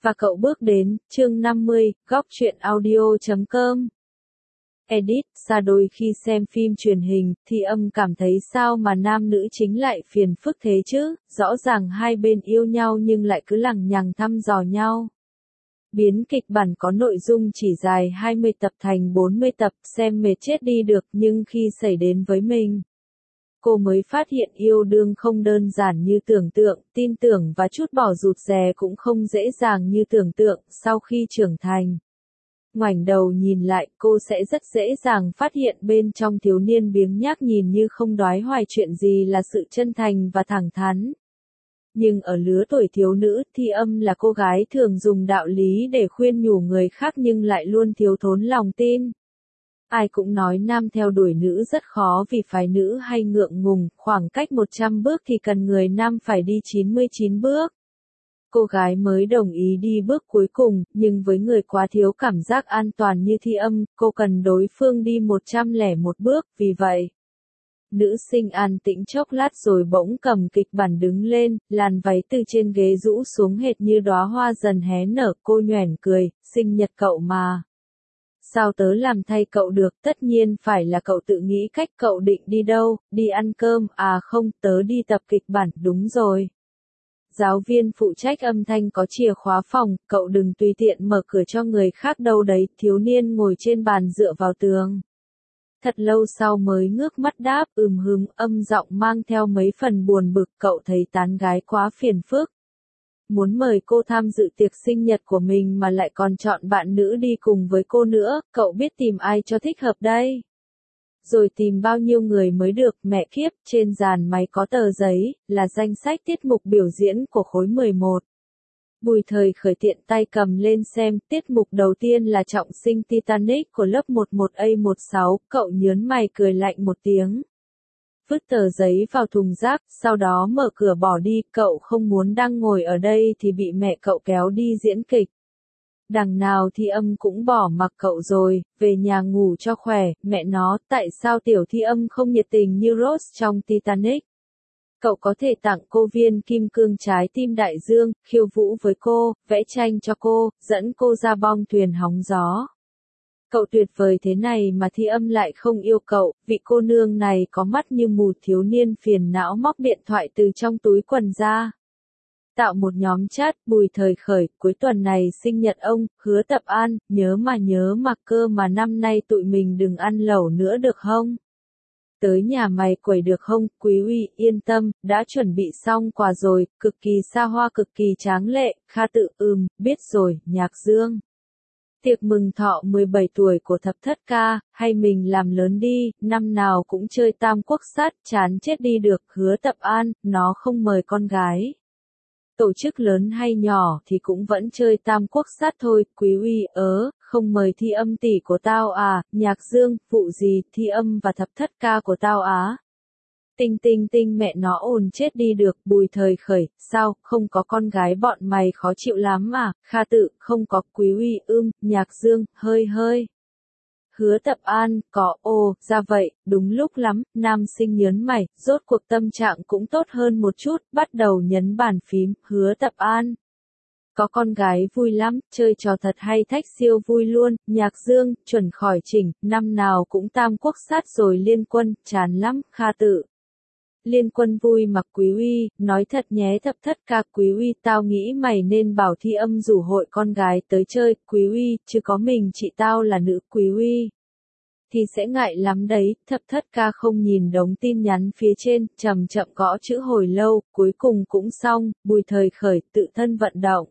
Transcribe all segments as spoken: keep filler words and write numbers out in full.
Và cậu bước đến, chương năm mươi, góc truyện audio chấm com. Edit, xa đôi khi xem phim truyền hình, Thi Âm cảm thấy sao mà nam nữ chính lại phiền phức thế chứ, rõ ràng hai bên yêu nhau nhưng lại cứ lằng nhằng thăm dò nhau. Biến kịch bản có nội dung chỉ dài hai mươi tập thành bốn mươi tập, xem mệt chết đi được, nhưng khi xảy đến với mình, cô mới phát hiện yêu đương không đơn giản như tưởng tượng, tin tưởng và chút bỏ rụt rè cũng không dễ dàng như tưởng tượng. Sau khi trưởng thành, ngoảnh đầu nhìn lại, cô sẽ rất dễ dàng phát hiện bên trong thiếu niên biếng nhác nhìn như không đoái hoài chuyện gì là sự chân thành và thẳng thắn. Nhưng ở lứa tuổi thiếu nữ, Thi Âm là cô gái thường dùng đạo lý để khuyên nhủ người khác nhưng lại luôn thiếu thốn lòng tin. Ai cũng nói nam theo đuổi nữ rất khó vì phái nữ hay ngượng ngùng, khoảng cách một trăm bước thì cần người nam phải đi chín mươi chín bước. Cô gái mới đồng ý đi bước cuối cùng, nhưng với người quá thiếu cảm giác an toàn như Thi Âm, cô cần đối phương đi một trăm lẻ một bước, vì vậy. Nữ sinh an tĩnh chốc lát rồi bỗng cầm kịch bản đứng lên, làn váy từ trên ghế rũ xuống hệt như đóa hoa dần hé nở, cô nhoẻn cười, sinh nhật cậu mà. Sao tớ làm thay cậu được, tất nhiên phải là cậu tự nghĩ cách, cậu định đi đâu, đi ăn cơm, à không, tớ đi tập kịch bản, đúng rồi. Giáo viên phụ trách âm thanh có chìa khóa phòng, cậu đừng tùy tiện mở cửa cho người khác đâu đấy, thiếu niên ngồi trên bàn dựa vào tường. Thật lâu sau mới ngước mắt đáp, ừm hừm, âm giọng mang theo mấy phần buồn bực, cậu thấy tán gái quá phiền phức. Muốn mời cô tham dự tiệc sinh nhật của mình mà lại còn chọn bạn nữ đi cùng với cô nữa, cậu biết tìm ai cho thích hợp đây? Rồi tìm bao nhiêu người mới được, mẹ kiếp, trên dàn máy có tờ giấy, là danh sách tiết mục biểu diễn của khối mười một. Bùi Thời Khởi tiện tay cầm lên xem, tiết mục đầu tiên là trọng sinh Titanic của lớp mười một A mười sáu, cậu nhớn mày cười lạnh một tiếng. Vứt tờ giấy vào thùng rác, sau đó mở cửa bỏ đi, cậu không muốn đang ngồi ở đây thì bị mẹ cậu kéo đi diễn kịch. Đằng nào Thi Âm cũng bỏ mặc cậu rồi, về nhà ngủ cho khỏe, mẹ nó, tại sao tiểu Thi Âm không nhiệt tình như Rose trong Titanic? Cậu có thể tặng cô viên kim cương trái tim đại dương, khiêu vũ với cô, vẽ tranh cho cô, dẫn cô ra bong thuyền hóng gió. Cậu tuyệt vời thế này mà Thi Âm lại không yêu cậu, vị cô nương này có mắt như mù. Thiếu niên phiền não móc điện thoại từ trong túi quần ra. Tạo một nhóm chat, Bùi Thời Khởi, cuối tuần này sinh nhật ông, Hứa Tập An, nhớ mà nhớ mà cơ mà năm nay tụi mình đừng ăn lẩu nữa được không? Tới nhà mày quẩy được không, Quý Uy, yên tâm, đã chuẩn bị xong quà rồi, cực kỳ xa hoa cực kỳ tráng lệ, Kha Tự, ừm, biết rồi, Nhạc Dương. Tiệc mừng thọ mười bảy tuổi của Thập Thất Ca, hay mình làm lớn đi, năm nào cũng chơi tam quốc sát, chán chết đi được, Hứa Tập An, nó không mời con gái. Tổ chức lớn hay nhỏ thì cũng vẫn chơi tam quốc sát thôi, Quý Uy, ớ, không mời Thi Âm tỷ của tao à, Nhạc Dương, vụ gì, Thi Âm và Thập Thất Ca của tao á. Tinh tinh tinh mẹ nó ồn chết đi được, Bùi Thời Khởi, sao, không có con gái bọn mày khó chịu lắm à, Kha Tự, không có, Quý Uy, ưm, Nhạc Dương, hơi hơi. Hứa Tập An, có, ồ, ra vậy, đúng lúc lắm, nam sinh nhớn mày, rốt cuộc tâm trạng cũng tốt hơn một chút, bắt đầu nhấn bàn phím, Hứa Tập An. Có con gái vui lắm, chơi trò thật hay thách siêu vui luôn, Nhạc Dương, chuẩn khỏi chỉnh, năm nào cũng tam quốc sát rồi Liên Quân, chán lắm, Kha Tự. Liên Quân vui mặc, Quý Uy, nói thật nhé Thập Thất Ca, Quý Uy, tao nghĩ mày nên bảo Thi Âm rủ hội con gái tới chơi, Quý Uy, chứ có mình chị tao là nữ, Quý Uy. Thì sẽ ngại lắm đấy, Thập Thất Ca không nhìn đống tin nhắn phía trên, chậm chậm gõ chữ hồi lâu, cuối cùng cũng xong, Bùi Thời Khởi, tự thân vận động.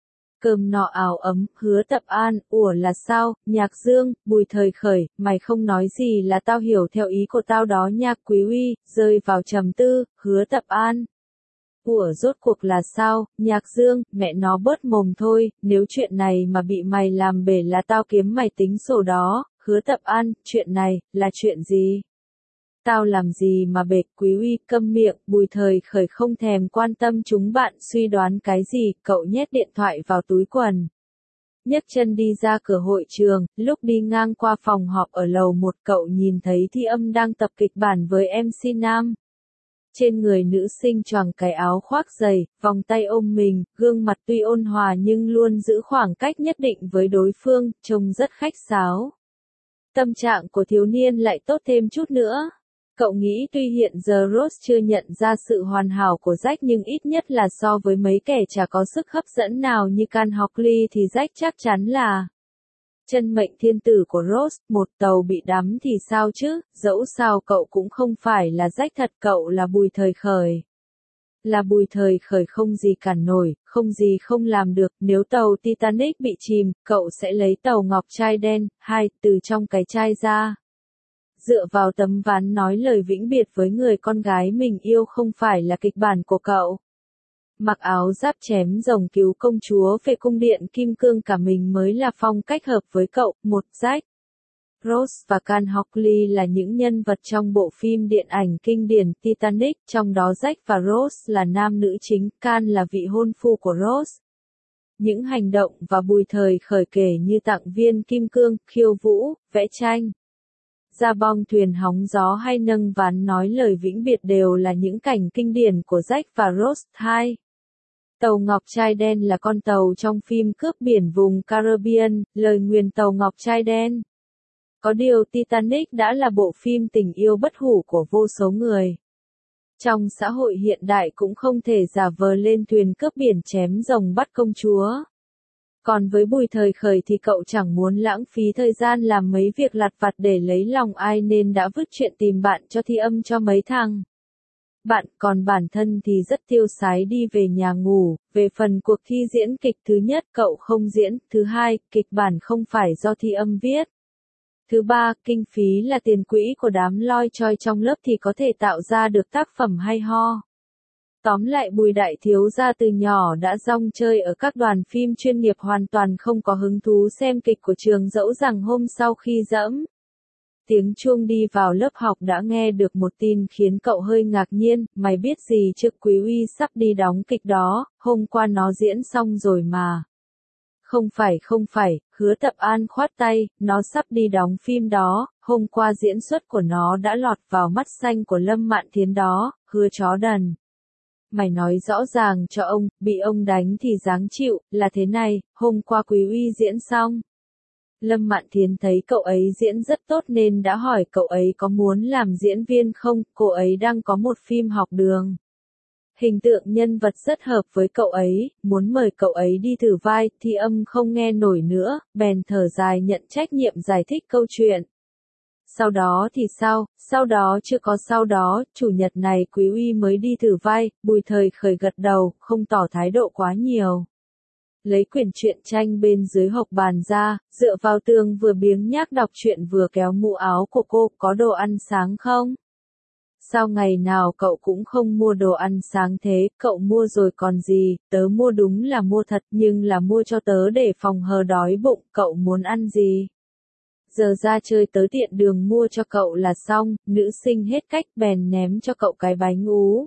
Cơm nọ áo ấm, Hứa Tập An, ủa là sao, Nhạc Dương, Bùi Thời Khởi, mày không nói gì là tao hiểu theo ý của tao đó nha, Quý Uy, rơi vào trầm tư, Hứa Tập An. Ủa rốt cuộc là sao, Nhạc Dương, mẹ nó bớt mồm thôi, nếu chuyện này mà bị mày làm bể là tao kiếm mày tính sổ đó, Hứa Tập An, chuyện này, là chuyện gì? Tao làm gì mà bệt, Quý Uy, câm miệng, Bùi Thời Khởi không thèm quan tâm chúng bạn suy đoán cái gì, cậu nhét điện thoại vào túi quần. Nhấc chân đi ra cửa hội trường, lúc đi ngang qua phòng họp ở lầu một cậu nhìn thấy Thi Âm đang tập kịch bản với em xê nam. Trên người nữ sinh choàng cái áo khoác dày, vòng tay ôm mình, gương mặt tuy ôn hòa nhưng luôn giữ khoảng cách nhất định với đối phương, trông rất khách sáo. Tâm trạng của thiếu niên lại tốt thêm chút nữa. Cậu nghĩ tuy hiện giờ Rose chưa nhận ra sự hoàn hảo của Jack nhưng ít nhất là so với mấy kẻ chả có sức hấp dẫn nào như Can Hockley thì Jack chắc chắn là chân mệnh thiên tử của Rose. Một tàu bị đắm thì sao chứ, dẫu sao cậu cũng không phải là Jack thật, cậu là Bùi Thời Khởi. Là Bùi Thời Khởi không gì cản nổi, không gì không làm được, nếu tàu Titanic bị chìm, cậu sẽ lấy tàu ngọc trai đen, hai, từ trong cái chai ra. Dựa vào tấm ván nói lời vĩnh biệt với người con gái mình yêu không phải là kịch bản của cậu. Mặc áo giáp chém rồng cứu công chúa về cung điện kim cương cả mình mới là phong cách hợp với cậu. Một, Jack, Rose và Can Hockley là những nhân vật trong bộ phim điện ảnh kinh điển Titanic, trong đó Jack và Rose là nam nữ chính, Can là vị hôn phu của Rose. Những hành động và Bùi Thời Khởi kể như tặng viên kim cương, khiêu vũ, vẽ tranh, ra bong thuyền hóng gió hay nâng ván nói lời vĩnh biệt đều là những cảnh kinh điển của Jack và Rose. Hai, Tàu Ngọc Trai Đen là con tàu trong phim cướp biển vùng Caribbean, lời nguyền tàu Ngọc Trai Đen. Có điều Titanic đã là bộ phim tình yêu bất hủ của vô số người. Trong xã hội hiện đại cũng không thể giả vờ lên thuyền cướp biển chém rồng bắt công chúa. Còn với Bùi Thời Khởi thì cậu chẳng muốn lãng phí thời gian làm mấy việc lặt vặt để lấy lòng ai nên đã vứt chuyện tìm bạn cho thi âm cho mấy thằng bạn, còn bản thân thì rất tiêu sái đi về nhà ngủ. Về phần cuộc thi diễn kịch, thứ nhất cậu không diễn, thứ hai, kịch bản không phải do thi âm viết. Thứ ba, kinh phí là tiền quỹ của đám loi choi trong lớp thì có thể tạo ra được tác phẩm hay ho. Tóm lại Bùi đại thiếu gia từ nhỏ đã rong chơi ở các đoàn phim chuyên nghiệp, hoàn toàn không có hứng thú xem kịch của trường, dẫu rằng hôm sau khi dẫm tiếng chuông đi vào lớp học đã nghe được một tin khiến cậu hơi ngạc nhiên. Mày biết gì chứ, Quý Uy sắp đi đóng kịch đó, hôm qua nó diễn xong rồi mà. Không phải không phải, Hứa Tập An khoát tay, nó sắp đi đóng phim đó, hôm qua diễn xuất của nó đã lọt vào mắt xanh của Lâm Mạn Thiến đó. Hứa chó đần. Mày nói rõ ràng cho ông, bị ông đánh thì dáng chịu, là thế này, hôm qua Quý Uy diễn xong. Lâm Mạn Thiến thấy cậu ấy diễn rất tốt nên đã hỏi cậu ấy có muốn làm diễn viên không, cô ấy đang có một phim học đường. Hình tượng nhân vật rất hợp với cậu ấy, muốn mời cậu ấy đi thử vai. Thi âm không nghe nổi nữa, bèn thở dài nhận trách nhiệm giải thích câu chuyện. Sau đó thì sao, sau đó chưa có sau đó, chủ nhật này Quý Uy mới đi thử vai. Bùi Thời Khởi gật đầu, không tỏ thái độ quá nhiều. Lấy quyển truyện tranh bên dưới hộc bàn ra, dựa vào tường vừa biếng nhác đọc truyện vừa kéo mũ áo của cô. Có đồ ăn sáng không? Sao ngày nào cậu cũng không mua đồ ăn sáng thế? Cậu mua rồi còn gì, tớ mua đúng là mua thật nhưng là mua cho tớ để phòng hờ đói bụng. Cậu muốn ăn gì? Giờ ra chơi tớ tiện đường mua cho cậu là xong. Nữ sinh hết cách bèn ném cho cậu cái bánh ú.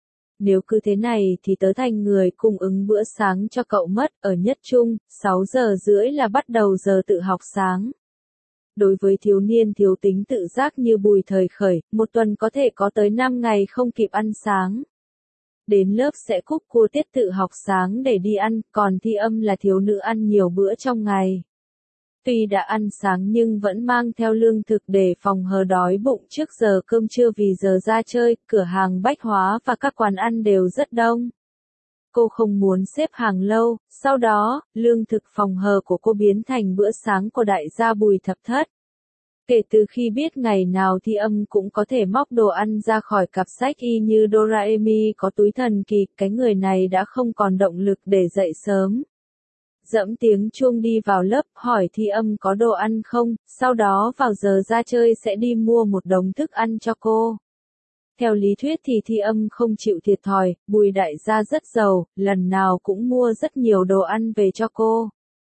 Nếu cứ thế này thì tớ thành người cung ứng bữa sáng cho cậu mất. Ở nhất trung, sáu giờ rưỡi là bắt đầu giờ tự học sáng. Đối với thiếu niên thiếu tính tự giác như Bùi Thời Khởi, một tuần có thể có tới năm ngày không kịp ăn sáng. Đến lớp sẽ cúp cua tiết tự học sáng để đi ăn, còn Thi âm là thiếu nữ ăn nhiều bữa trong ngày. Tuy đã ăn sáng nhưng vẫn mang theo lương thực để phòng hờ đói bụng trước giờ cơm trưa, vì giờ ra chơi, cửa hàng bách hóa và các quán ăn đều rất đông. Cô không muốn xếp hàng lâu, sau đó, lương thực phòng hờ của cô biến thành bữa sáng của đại gia Bùi Thập Thất. Kể từ khi biết ngày nào Thi âm cũng có thể móc đồ ăn ra khỏi cặp sách y như Doraemon có túi thần kỳ, cái người này đã không còn động lực để dậy sớm. Dẫm tiếng chuông đi vào lớp, hỏi Thi âm có đồ ăn không, sau đó vào giờ ra chơi sẽ đi mua một đống thức ăn cho cô. Theo lý thuyết thì Thi âm không chịu thiệt thòi, Bùi đại gia rất giàu, lần nào cũng mua rất nhiều đồ ăn về cho cô.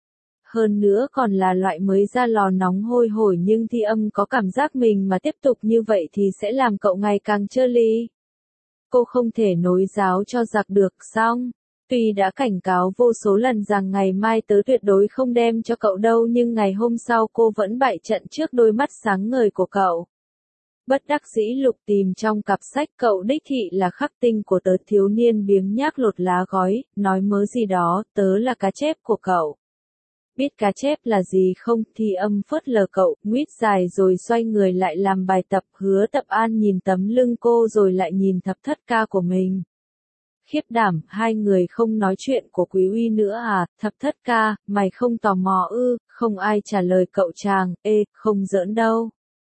Hơn nữa còn là loại mới ra lò nóng hôi hổi, nhưng Thi âm có cảm giác mình mà tiếp tục như vậy thì sẽ làm cậu ngày càng trơ ly. Cô không thể nối giáo cho giặc được. Xong, tuy đã cảnh cáo vô số lần rằng ngày mai tớ tuyệt đối không đem cho cậu đâu, nhưng ngày hôm sau cô vẫn bại trận trước đôi mắt sáng ngời của cậu. Bất đắc dĩ lục tìm trong cặp sách cậu đích thị là khắc tinh của tớ. Thiếu niên biếng nhác lột lá gói, nói mớ gì đó, tớ là cá chép của cậu. Biết cá chép là gì không? Thi Âm phớt lờ cậu, nguýt dài rồi xoay người lại làm bài tập. Hứa Tập An nhìn tấm lưng cô rồi lại nhìn thập thất ca của mình. Khiếp đảm, hai người không nói chuyện của Quý Uy nữa à? Thập thất ca, mày không tò mò ư? Không ai trả lời cậu chàng. Ê, không giỡn đâu.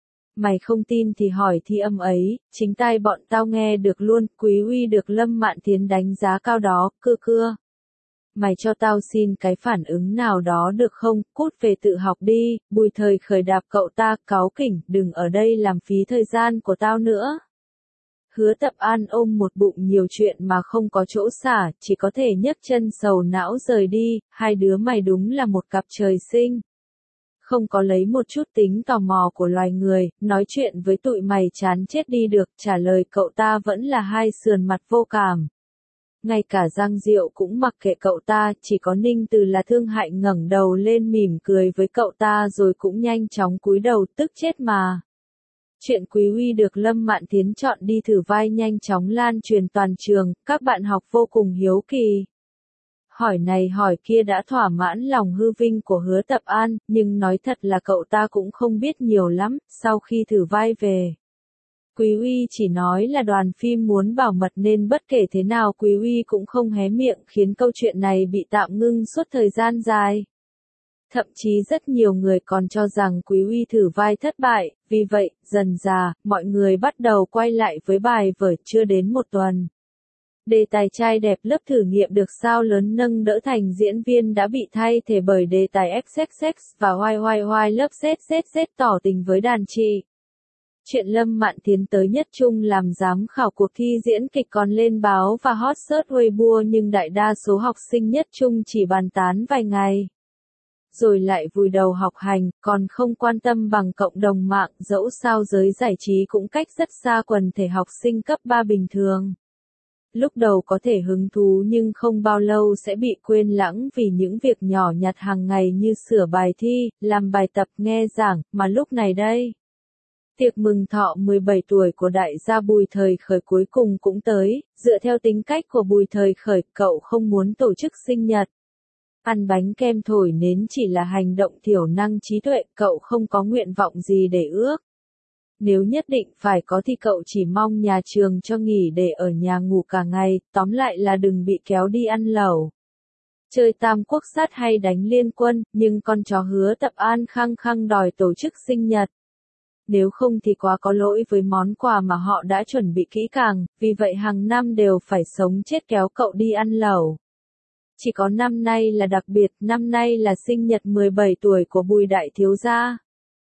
Mày không tin thì hỏi Thi Âm ấy, chính tai bọn tao nghe được luôn. Quý Uy được Lâm Mạn Tiến đánh giá cao đó, cưa cưa. Mày cho tao xin cái phản ứng nào đó được không? Cút về tự học đi. Bùi Thời Khởi đạp cậu ta, cáu kỉnh, đừng ở đây làm phí thời gian của tao nữa. Hứa Tập An ôm một bụng nhiều chuyện mà không có chỗ xả, chỉ có thể nhấc chân sầu não rời đi. Hai đứa mày đúng là một cặp trời sinh. Không có lấy một chút tính tò mò của loài người, nói chuyện với tụi mày chán chết đi được. Trả lời cậu ta vẫn là hai sườn mặt vô cảm. Ngay cả Giang Diệu cũng mặc kệ cậu ta, chỉ có Ninh Từ là thương hại ngẩng đầu lên mỉm cười với cậu ta rồi cũng nhanh chóng cúi đầu, tức chết mà. Chuyện Quý Uy được Lâm Mạn Tiến chọn đi thử vai nhanh chóng lan truyền toàn trường, các bạn học vô cùng hiếu kỳ. Hỏi này hỏi kia đã thỏa mãn lòng hư vinh của Hứa Tập An, nhưng nói thật là cậu ta cũng không biết nhiều lắm, sau khi thử vai về. Quý Uy chỉ nói là đoàn phim muốn bảo mật nên bất kể thế nào Quý Uy cũng không hé miệng, khiến câu chuyện này bị tạm ngưng suốt thời gian dài. Thậm chí rất nhiều người còn cho rằng Quý Uy thử vai thất bại, vì vậy, dần dà, mọi người bắt đầu quay lại với bài vở. Chưa đến một tuần. Đề tài trai đẹp lớp thử nghiệm được sao lớn nâng đỡ thành diễn viên đã bị thay thế bởi đề tài ích ích ích và hoài hoài hoài lớp Z Z Z tỏ tình với đàn chị. Chuyện Lâm Mạn Tiến tới Nhất Trung làm giám khảo cuộc thi diễn kịch còn lên báo và hot search Weibo, nhưng đại đa số học sinh Nhất Trung chỉ bàn tán vài ngày. Rồi lại vùi đầu học hành, còn không quan tâm bằng cộng đồng mạng. Dẫu sao giới giải trí cũng cách rất xa quần thể học sinh cấp ba bình thường. Lúc đầu có thể hứng thú nhưng không bao lâu sẽ bị quên lãng vì những việc nhỏ nhặt hàng ngày như sửa bài thi, làm bài tập, nghe giảng, mà lúc này đây. Tiệc mừng thọ mười bảy tuổi của đại gia Bùi Thời Khởi cuối cùng cũng tới. Dựa theo tính cách của Bùi Thời Khởi, cậu không muốn tổ chức sinh nhật. Ăn bánh kem thổi nến chỉ là hành động thiểu năng trí tuệ, cậu không có nguyện vọng gì để ước. Nếu nhất định phải có thì cậu chỉ mong nhà trường cho nghỉ để ở nhà ngủ cả ngày, tóm lại là đừng bị kéo đi ăn lẩu. Chơi tam quốc sát hay đánh liên quân, nhưng con chó Hứa Tập An khăng khăng đòi tổ chức sinh nhật. Nếu không thì quá có lỗi với món quà mà họ đã chuẩn bị kỹ càng, vì vậy hàng năm đều phải sống chết kéo cậu đi ăn lẩu. Chỉ có năm nay là đặc biệt, năm nay là sinh nhật mười bảy tuổi của Bùi đại thiếu gia.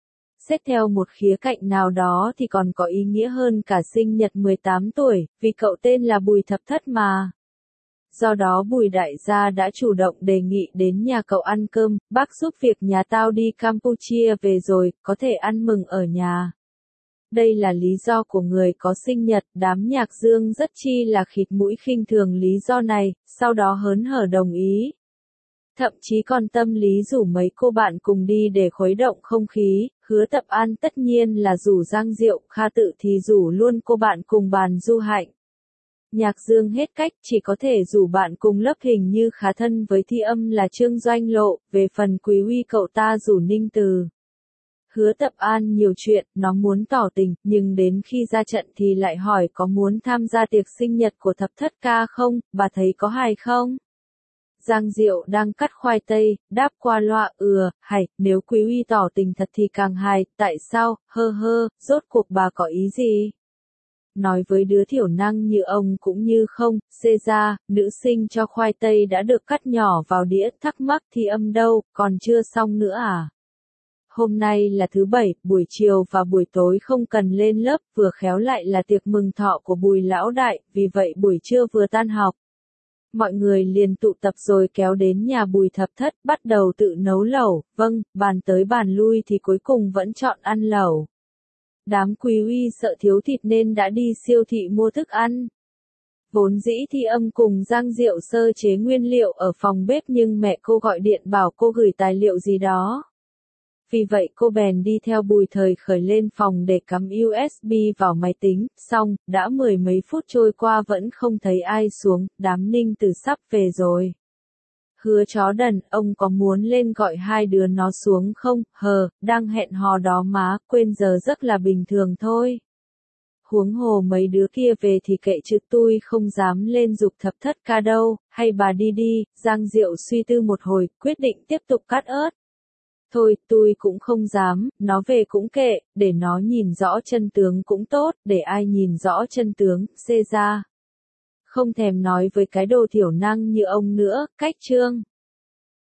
Xét theo một khía cạnh nào đó thì còn có ý nghĩa hơn cả sinh nhật mười tám tuổi, vì cậu tên là Bùi Thập Thất mà. Do đó Bùi đại gia đã chủ động đề nghị đến nhà cậu ăn cơm, bác giúp việc nhà tao đi Campuchia về rồi, có thể ăn mừng ở nhà. Đây là lý do của người có sinh nhật, đám nhạc Dương rất chi là khịt mũi khinh thường lý do này, sau đó hớn hở đồng ý. Thậm chí còn tâm lý rủ mấy cô bạn cùng đi để khuấy động không khí. Hứa Tập An tất nhiên là rủ Giang Diệu, Kha Tự thì rủ luôn cô bạn cùng bàn Du Hạnh. Nhạc Dương hết cách, chỉ có thể rủ bạn cùng lớp, hình như khá thân với Thi Âm là Trương Doanh Lộ. Về phần Quý Uy cậu ta rủ Ninh Từ. Hứa Tập An nhiều chuyện, nó muốn tỏ tình, nhưng đến khi ra trận thì lại hỏi có muốn tham gia tiệc sinh nhật của Thập Thất ca không, bà thấy có hài không? Giang Diệu đang cắt khoai tây, đáp qua loa, ừa, hài, nếu Quý Uy tỏ tình thật thì càng hài, tại sao, hơ hơ, rốt cuộc bà có ý gì? Nói với đứa thiểu năng như ông cũng như không, xê ra, nữ sinh cho khoai tây đã được cắt nhỏ vào đĩa, thắc mắc Thi Âm đâu, còn chưa xong nữa à? Hôm nay là thứ bảy, buổi chiều và buổi tối không cần lên lớp, vừa khéo lại là tiệc mừng thọ của Bùi lão đại, vì vậy buổi trưa vừa tan học. Mọi người liền tụ tập rồi kéo đến nhà Bùi Thập Thất, bắt đầu tự nấu lẩu, vâng, bàn tới bàn lui thì cuối cùng vẫn chọn ăn lẩu. Đám Quý Uy sợ thiếu thịt nên đã đi siêu thị mua thức ăn. Vốn dĩ Thi Âm cùng Giang Diệu sơ chế nguyên liệu ở phòng bếp nhưng mẹ cô gọi điện bảo cô gửi tài liệu gì đó. Vì vậy cô bèn đi theo Bùi Thời Khởi lên phòng để cắm u ét bê vào máy tính, xong, đã mười mấy phút trôi qua vẫn không thấy ai xuống, đám Ninh Tử sắp về rồi. Hứa chó đần, ông có muốn lên gọi hai đứa nó xuống không? Hờ, đang hẹn hò đó má, quên giờ giấc là bình thường thôi. Huống hồ mấy đứa kia về thì kệ chứ tôi không dám lên dục thập thất ca đâu, hay bà đi đi. Giang Diệu suy tư một hồi, quyết định tiếp tục cắt ớt. Thôi, tôi cũng không dám, nó về cũng kệ, để nó nhìn rõ chân tướng cũng tốt, để ai nhìn rõ chân tướng, xê ra. Không thèm nói với cái đồ thiểu năng như ông nữa, cách chương.